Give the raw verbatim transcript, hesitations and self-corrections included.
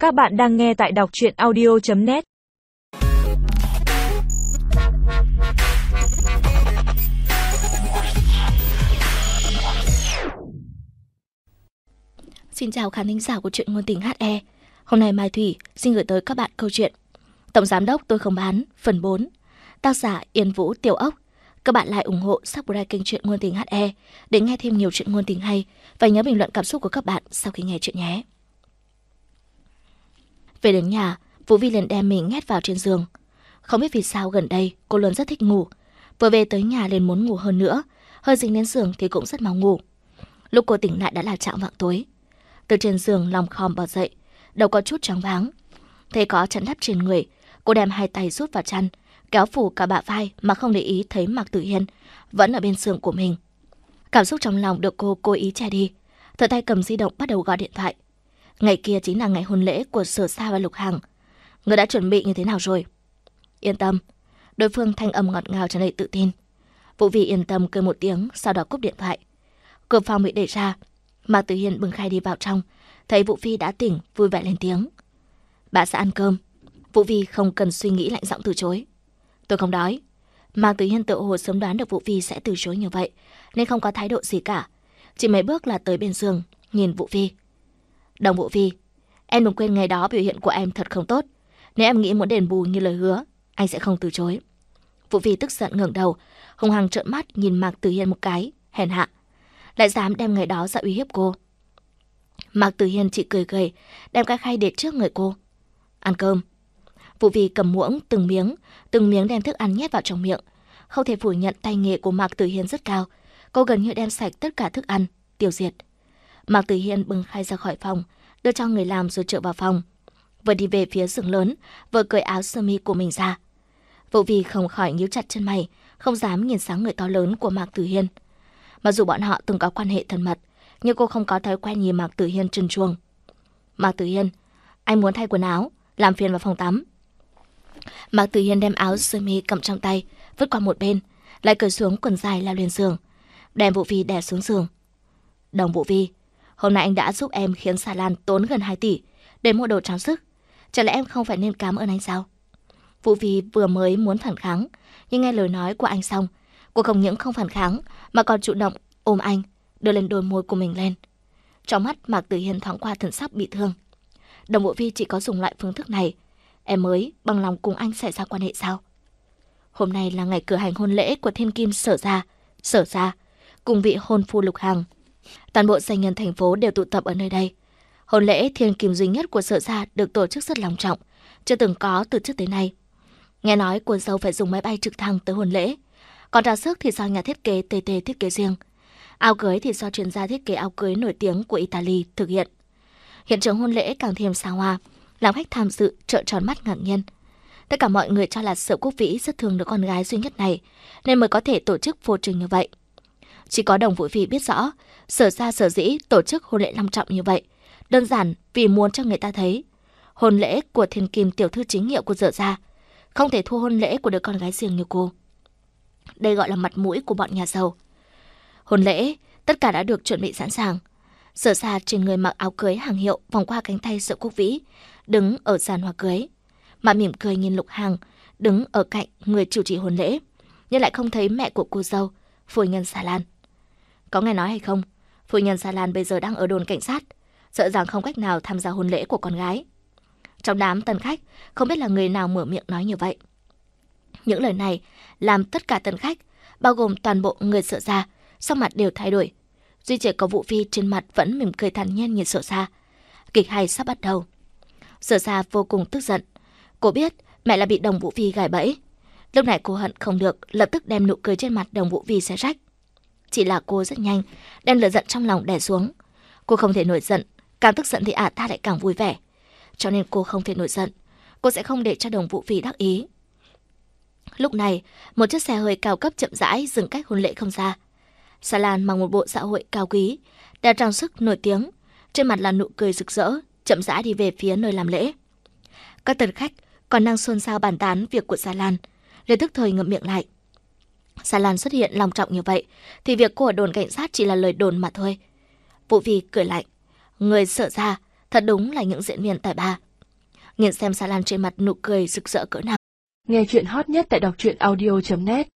Các bạn đang nghe tại đọc truyện audio chấm net. Xin chào khán thính giả của truyện ngôn tình hát e. Hôm nay Mai Thủy xin gửi tới các bạn câu chuyện Tổng Giám Đốc Tôi Không Bán phần bốn. Tác giả Yên Vũ Tiểu Ốc. Các bạn lại ủng hộ subscribe kênh truyện ngôn tình hát e để nghe thêm nhiều truyện ngôn tình hay. Và nhớ bình luận cảm xúc của các bạn sau khi nghe chuyện nhé. Về đến nhà, Vũ Vi liền đem mình nhét vào trên giường. Không biết vì sao gần đây cô luôn rất thích ngủ. Vừa về tới nhà liền muốn ngủ hơn nữa. Hơi dính đến giường thì cũng rất mau ngủ. Lúc cô tỉnh lại đã là chạng vạng tối. Từ trên giường lòng khom bò dậy, đầu có chút choáng váng. Thấy có chăn đắp trên người, cô đem hai tay rút vào chăn, kéo phủ cả bả vai mà không để ý thấy Mạc Tử Hiên vẫn ở bên giường của mình. Cảm xúc trong lòng được cô cố ý che đi. Thở tay cầm di động bắt đầu gọi điện thoại. Ngày kia chính là ngày hôn lễ của Sở Sa và Lục Hằng. Người đã chuẩn bị như thế nào rồi? Yên tâm. Đối phương thanh âm ngọt ngào tràn đầy tự tin. Vũ Vi yên tâm cười một tiếng, sau đó cúp điện thoại. Cửa phòng bị đẩy ra, Mạc Tử Hiên bưng khay đi vào trong, thấy Vũ Vi đã tỉnh, vui vẻ lên tiếng. Bà sẽ ăn cơm. Vũ Vi không cần suy nghĩ lạnh giọng từ chối. Tôi không đói. Mạc Tử Hiên tự hồ sớm đoán được Vũ Vi sẽ từ chối như vậy, nên không có thái độ gì cả. Chỉ mấy bước là tới bên giường, nhìn Vũ Vi. Đồng Vũ Vi, em đừng quên ngày đó biểu hiện của em thật không tốt. Nếu em nghĩ muốn đền bù như lời hứa, anh sẽ không từ chối. Vũ Vi tức giận ngẩng đầu, hung hăng trợn mắt nhìn Mạc Tử Hiên một cái, hèn hạ. Lại dám đem ngày đó ra uy hiếp cô. Mạc Tử Hiên chỉ cười cười, đem cái khay để trước người cô. Ăn cơm. Vũ Vi cầm muỗng từng miếng, từng miếng đem thức ăn nhét vào trong miệng. Không thể phủ nhận tay nghề của Mạc Tử Hiên rất cao. Cô gần như đem sạch tất cả thức ăn, tiêu diệt. Mạc Tử Hiên bưng khay ra khỏi phòng, đưa cho người làm rồi trở vào phòng. Vừa đi về phía giường lớn, vừa cởi áo sơ mi của mình ra. Vũ Vi không khỏi nhíu chặt chân mày, không dám nhìn sáng người to lớn của Mạc Tử Hiên. Mặc dù bọn họ từng có quan hệ thân mật, nhưng cô không có thói quen nhìn Mạc Tử Hiên trần truồng. Mạc Tử Hiên, anh muốn thay quần áo, làm phiền vào phòng tắm. Mạc Tử Hiên đem áo sơ mi cầm trong tay, vứt qua một bên, lại cởi xuống quần dài lao lên giường, đem Vũ Vi đè xuống giường. Đồng Vũ Vi, hôm nay anh đã giúp em khiến Sa Lan tốn gần hai tỷ để mua đồ trang sức. Chẳng lẽ em không phải nên cảm ơn anh sao? Vũ Vi vừa mới muốn phản kháng, nhưng nghe lời nói của anh xong, cô không những không phản kháng mà còn chủ động ôm anh, đưa lên đôi môi của mình lên. Trong mắt Mạc Tử Hiên thoáng qua thần sắc bị thương. Đồng Vũ Vi chỉ có dùng loại phương thức này, em mới bằng lòng cùng anh xảy ra quan hệ sao? Hôm nay là ngày cử hành hôn lễ của thiên kim Sở Gia, Sở Gia cùng vị hôn phu Lục Hằng. Toàn bộ doanh nhân thành phố đều tụ tập ở nơi đây. Hôn lễ thiên kim duy nhất của Sở Gia được tổ chức rất long trọng, chưa từng có từ trước tới nay. Nghe nói cô dâu phải dùng máy bay trực thăng tới hôn lễ, còn trang sức thì do nhà thiết kế tê tê thiết kế riêng. Áo cưới thì do chuyên gia thiết kế áo cưới nổi tiếng của Italy thực hiện. Hiện trường hôn lễ càng thêm xa hoa, làm khách tham dự trợn tròn mắt ngạc nhiên. Tất cả mọi người cho là Sở Quốc Vĩ rất thương đứa con gái duy nhất này, nên mới có thể tổ chức phô trương như vậy. Chỉ có Đồng Vũ Vi biết rõ, Sở Gia sở dĩ tổ chức hôn lễ long trọng như vậy, đơn giản vì muốn cho người ta thấy hôn lễ của thiên kim tiểu thư chính hiệu của Sở Gia không thể thua hôn lễ của đứa con gái riêng như cô. Đây gọi là mặt mũi của bọn nhà giàu. Hôn lễ, tất cả đã được chuẩn bị sẵn sàng. Sở Sa trên người mặc áo cưới hàng hiệu vòng qua cánh tay Sở Quốc Vĩ, đứng ở sàn hoa cưới, mà mỉm cười nhìn Lục Hằng đứng ở cạnh người chủ trì hôn lễ, nhưng lại không thấy mẹ của cô dâu, phu nhân Sa Lan. Có nghe nói hay không, phu nhân Sa Lan bây giờ đang ở đồn cảnh sát, sợ rằng không cách nào tham gia hôn lễ của con gái. Trong đám tân khách, không biết là người nào mở miệng nói như vậy. Những lời này làm tất cả tân khách, bao gồm toàn bộ người Sở Gia, sắc mặt đều thay đổi. Duy chỉ có Vũ Vi trên mặt vẫn mỉm cười thản nhiên nhìn Sở Gia. Kịch hay sắp bắt đầu. Sở Gia vô cùng tức giận. Cô biết mẹ là bị Đồng Vũ Vi gài bẫy. Lúc này cô hận không được, lập tức đem nụ cười trên mặt Đồng Vũ Vi xé rách. Chỉ là cô rất nhanh đem lửa giận trong lòng đè xuống. Cô không thể nổi giận, càng tức giận thì ả ta lại càng vui vẻ. Cho nên cô không thể nổi giận. Cô sẽ không để cho Đồng Vũ Vi đắc ý. Lúc này, một chiếc xe hơi cao cấp chậm rãi dừng cách hôn lễ không xa. Sa Lan mặc một bộ dạ hội cao quý, đeo trang sức nổi tiếng, trên mặt là nụ cười rực rỡ, chậm rãi đi về phía nơi làm lễ. Các tân khách còn đang xôn xao bàn tán việc của Sa Lan, liền tức thời ngậm miệng lại. Sa Lan xuất hiện long trọng như vậy, thì việc cô ở đồn cảnh sát chỉ là lời đồn mà thôi. Vũ Vi cười lạnh, người Sở Gia thật đúng là những diễn viên tài ba. nhìn xem Sa Lan trên mặt nụ cười rực rỡ cỡ nào. Nghe chuyện hot nhất tại đọc truyện audio chấm net.